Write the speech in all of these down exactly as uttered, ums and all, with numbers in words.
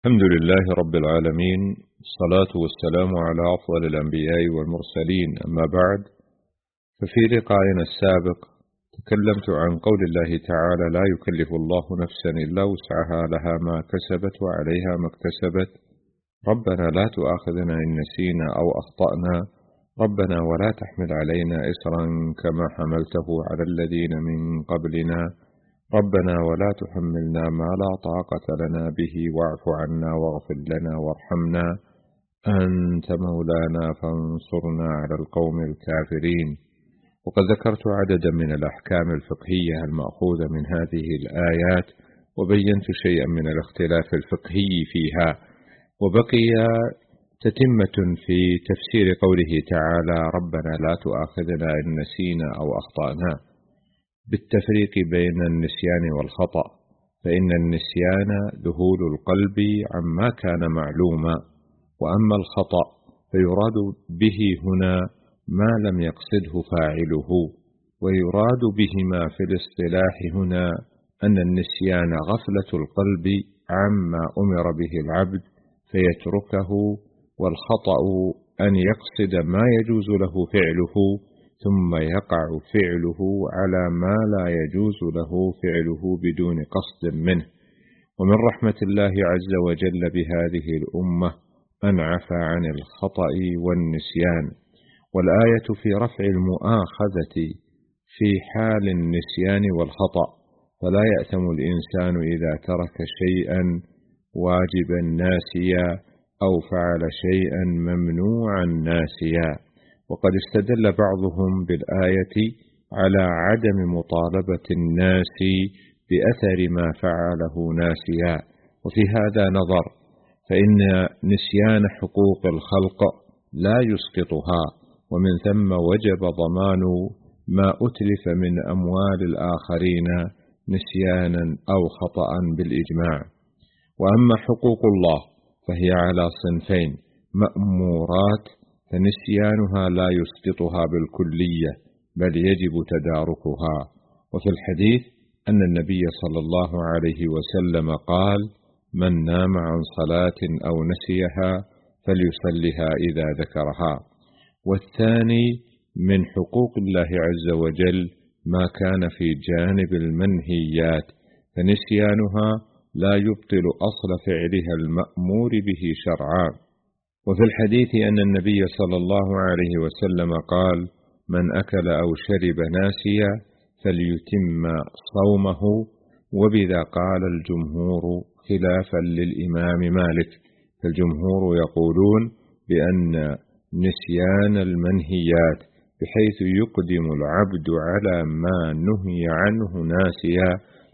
الحمد لله رب العالمين، الصلاة والسلام على أفضل الأنبياء والمرسلين، أما بعد. ففي لقائنا السابق تكلمت عن قول الله تعالى: لا يكلف الله نفسا إلا وسعها، لها ما كسبت وعليها ما اكتسبت، ربنا لا تؤاخذنا إن نسينا أو أخطأنا، ربنا ولا تحمل علينا إصرا كما حملته على الذين من قبلنا، ربنا ولا تحملنا ما لا طاقة لنا به، واعف عنا واغفر لنا وارحمنا، أنت مولانا فانصرنا على القوم الكافرين. وقد ذكرت عددا من الأحكام الفقهية المأخوذة من هذه الآيات، وبينت شيئا من الاختلاف الفقهي فيها، وبقي تتمة في تفسير قوله تعالى: ربنا لا تؤاخذنا إن نسينا أو أخطأنا، بالتفريق بين النسيان والخطأ، فإن النسيان ذهول القلب عما كان معلوما، وأما الخطأ فيراد به هنا ما لم يقصده فاعله، ويراد بهما في الاصطلاح هنا أن النسيان غفلة القلب عما أمر به العبد فيتركه، والخطأ أن يقصد ما يجوز له فعله ثم يقع فعله على ما لا يجوز له فعله بدون قصد منه. ومن رحمة الله عز وجل بهذه الأمة أن عفى عن الخطأ والنسيان، والآية في رفع المؤاخذة في حال النسيان والخطأ، فلا يأثم الإنسان إذا ترك شيئا واجبا ناسيا أو فعل شيئا ممنوعا ناسيا. وقد استدل بعضهم بالآية على عدم مطالبة الناس بأثر ما فعله ناسيا، وفي هذا نظر، فإن نسيان حقوق الخلق لا يسقطها، ومن ثم وجب ضمان ما أتلف من أموال الآخرين نسيانا أو خطأ بالإجماع. وأما حقوق الله فهي على صنفين: مأمورات فنسيانها لا يسقطها بالكلية، بل يجب تداركها. وفي الحديث أن النبي صلى الله عليه وسلم قال: من نام عن صلاة أو نسيها فليصلها إذا ذكرها. والثاني من حقوق الله عز وجل ما كان في جانب المنهيات، فنسيانها لا يبطل أصل فعلها المأمور به شرعا. وفي الحديث أن النبي صلى الله عليه وسلم قال: من أكل أو شرب ناسيا فليتم صومه، وبذا قال الجمهور خلافا للإمام مالك، فالجمهور يقولون بأن نسيان المنهيات بحيث يقدم العبد على ما نهي عنه ناسيا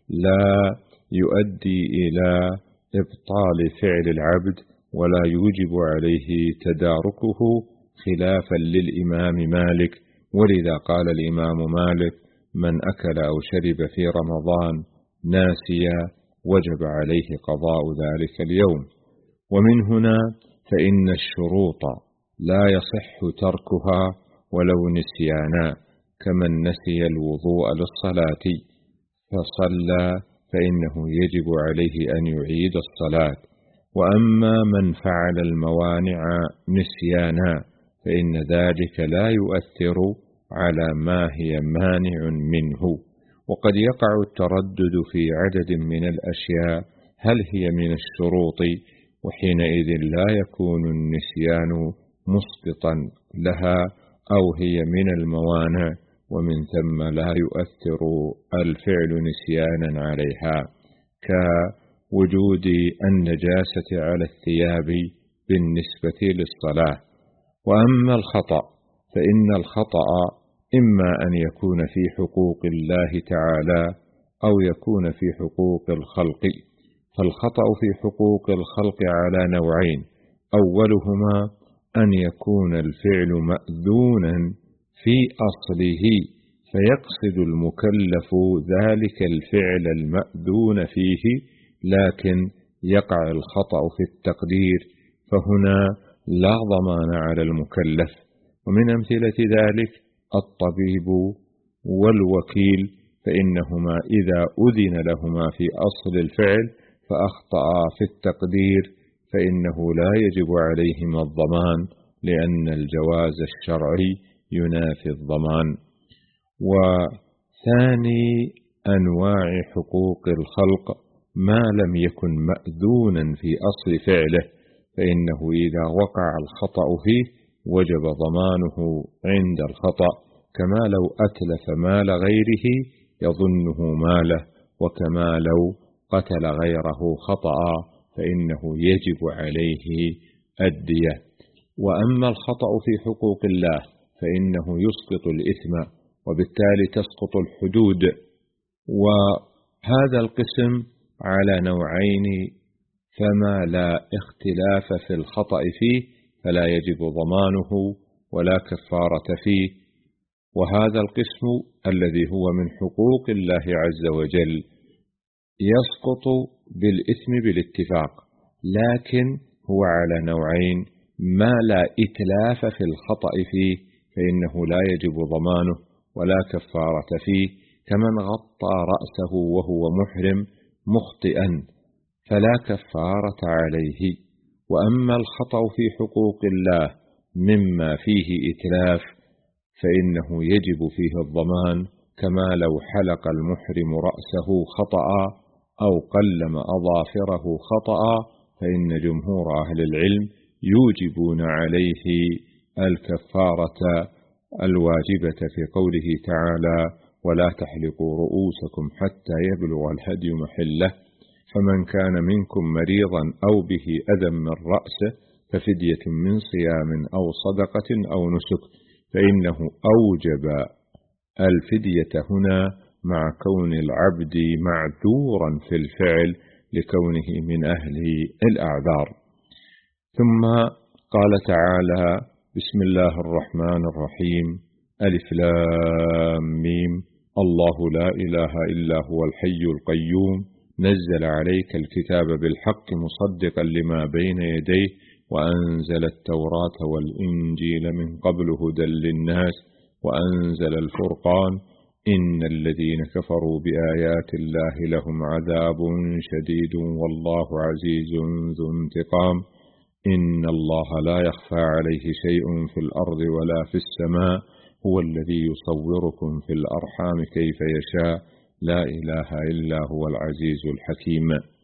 لا يؤدي إلى إبطال فعل العبد ولا يوجب عليه تداركه، خلافا للإمام مالك. ولذا قال الإمام مالك: من أكل أو شرب في رمضان ناسيا وجب عليه قضاء ذلك اليوم. ومن هنا فإن الشروط لا يصح تركها ولو نسيانا، كمن نسي الوضوء للصلاة فصلى فإنه يجب عليه أن يعيد الصلاة. وأما من فعل الموانع نسيانا فإن ذلك لا يؤثر على ما هي مانع منه. وقد يقع التردد في عدد من الأشياء هل هي من الشروط، وحينئذ لا يكون النسيان مسقطا لها، أو هي من الموانع ومن ثم لا يؤثر الفعل نسيانا عليها، كوجود النجاسة على الثياب بالنسبة للصلاة. وأما الخطأ فإن الخطأ إما أن يكون في حقوق الله تعالى أو يكون في حقوق الخلق. فالخطأ في حقوق الخلق على نوعين: أولهما أن يكون الفعل مأذونا في أصله فيقصد المكلف ذلك الفعل المأذون فيه، لكن يقع الخطأ في التقدير، فهنا لا ضمان على المكلف. ومن أمثلة ذلك الطبيب والوكيل، فإنهما إذا أذن لهما في أصل الفعل فأخطأ في التقدير فإنه لا يجب عليهما الضمان، لأن الجواز الشرعي ينافي الضمان. وثاني أنواع حقوق الخلق ما لم يكن مأذونا في أصل فعله، فإنه إذا وقع الخطأ فيه وجب ضمانه عند الخطأ، كما لو أتلف مال غيره يظنه ماله، وكما لو قتل غيره خطأ فإنه يجب عليه الدية. وأما الخطأ في حقوق الله فإنه يسقط الإثم، وبالتالي تسقط الحدود. وهذا القسم على نوعين، فما لا اختلاف في الخطأ فيه فلا يجب ضمانه ولا كفارة فيه، وهذا القسم الذي هو من حقوق الله عز وجل يسقط بالإثم بالاتفاق، لكن هو على نوعين: ما لا إتلاف في الخطأ فيه فإنه لا يجب ضمانه ولا كفارة فيه، كمن غطى رأسه وهو محرم مخطئا فلا كفارة عليه. وأما الخطأ في حقوق الله مما فيه إتلاف فإنه يجب فيه الضمان، كما لو حلق المحرم رأسه خطأ أو قلم أظافره خطأ، فإن جمهور أهل العلم يوجبون عليه الكفارة الواجبة في قوله تعالى: ولا تحلقوا رؤوسكم حتى يبلغ الهدي محله، فمن كان منكم مريضا أو به أذى من رأسه ففدية من صيام أو صدقة أو نسك، فإنه أوجب الفدية هنا مع كون العبد معذورا في الفعل لكونه من أهل الأعذار. ثم قال تعالى: بسم الله الرحمن الرحيم، ألف لام ميم، الله لا إله إلا هو الحي القيوم، نزل عليك الكتاب بالحق مصدقا لما بين يديه، وأنزل التوراة والإنجيل من قبل هدى للناس، وأنزل الفرقان، إن الذين كفروا بآيات الله لهم عذاب شديد والله عزيز ذو انتقام، إن الله لا يخفى عليه شيء في الأرض ولا في السماء، هو الذي يصوركم في الأرحام كيف يشاء، لا إله إلا هو العزيز الحكيم.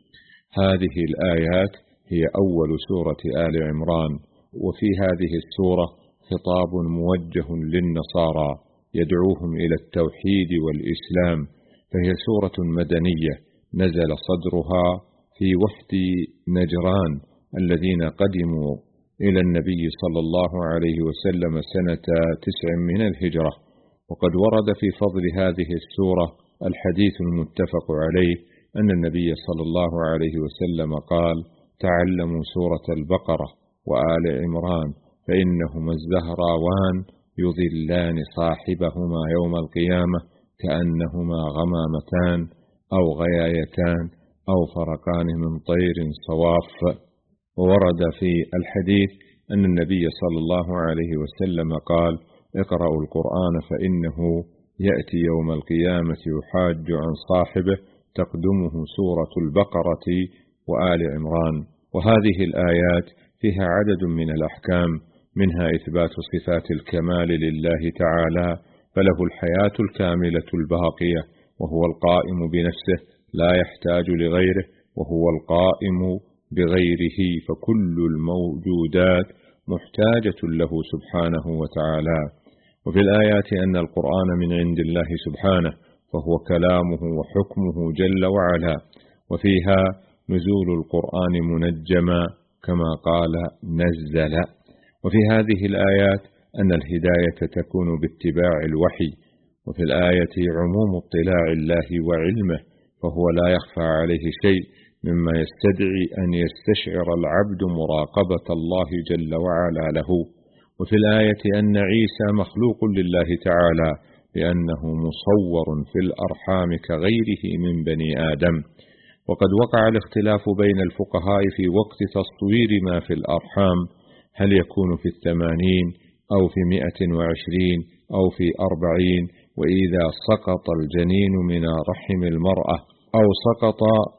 هذه الآيات هي أول سورة آل عمران، وفي هذه السورة خطاب موجه للنصارى يدعوهم إلى التوحيد والإسلام، فهي سورة مدنية نزل صدرها في وفد نجران الذين قدموا إلى النبي صلى الله عليه وسلم سنة تسع من الهجرة. وقد ورد في فضل هذه السورة الحديث المتفق عليه أن النبي صلى الله عليه وسلم قال: تعلموا سورة البقرة وآل عمران فإنهما الزهراوان يظلان صاحبهما يوم القيامة كأنهما غمامتان أو غيايتان أو فرقان من طير صواف. وورد في الحديث أن النبي صلى الله عليه وسلم قال: اقرأوا القرآن فإنه يأتي يوم القيامة يحاج عن صاحبه، تقدمه سورة البقرة وآل عمران. وهذه الآيات فيها عدد من الأحكام، منها إثبات صفات الكمال لله تعالى، فله الحياة الكاملة الباقية، وهو القائم بنفسه لا يحتاج لغيره، وهو القائم بغيره، فكل الموجودات محتاجة له سبحانه وتعالى. وفي الآيات أن القرآن من عند الله سبحانه، فهو كلامه وحكمه جل وعلا. وفيها نزول القرآن منجما كما قال: نزل. وفي هذه الآيات أن الهداية تكون باتباع الوحي. وفي الآية عموم اطلاع الله وعلمه، فهو لا يخفى عليه شيء مما يستدعي أن يستشعر العبد مراقبة الله جل وعلا له. وفي الآية أن عيسى مخلوق لله تعالى لأنه مصور في الأرحام كغيره من بني آدم. وقد وقع الاختلاف بين الفقهاء في وقت تصوير ما في الأرحام، هل يكون في الثمانين أو في مئة وعشرين أو في أربعين، وإذا سقط الجنين من رحم المرأة أو سقط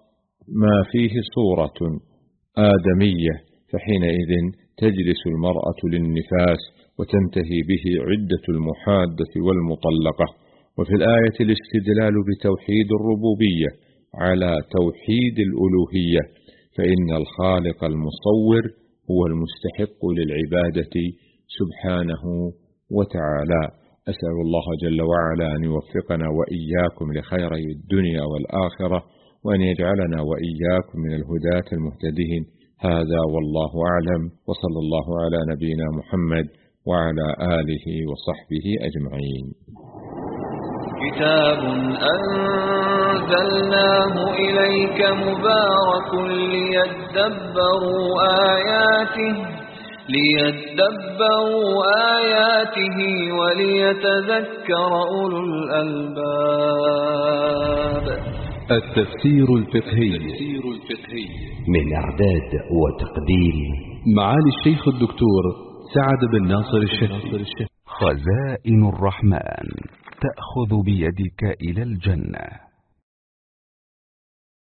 ما فيه صورة آدمية، فحينئذ تجلس المرأة للنفاس وتنتهي به عدة المحادة والمطلقة. وفي الآية الاستدلال بتوحيد الربوبية على توحيد الألوهية، فإن الخالق المصور هو المستحق للعبادة سبحانه وتعالى. أسأل الله جل وعلا أن يوفقنا وإياكم لخيري الدنيا والآخرة، وأن يجعلنا وإياكم من الهداة المهتدين. هذا والله أعلم، وصلى الله على نبينا محمد وعلى آله وصحبه أجمعين. كتاب أنزلناه إليك مبارك ليدبروا آياته ليدبروا آياته وليتذكر أولو الألباب. التفسير الفقهي من إعداد وتقديم معالي الشيخ الدكتور سعد بن ناصر الشهري. خزائن الرحمن تأخذ بيدك إلى الجنة.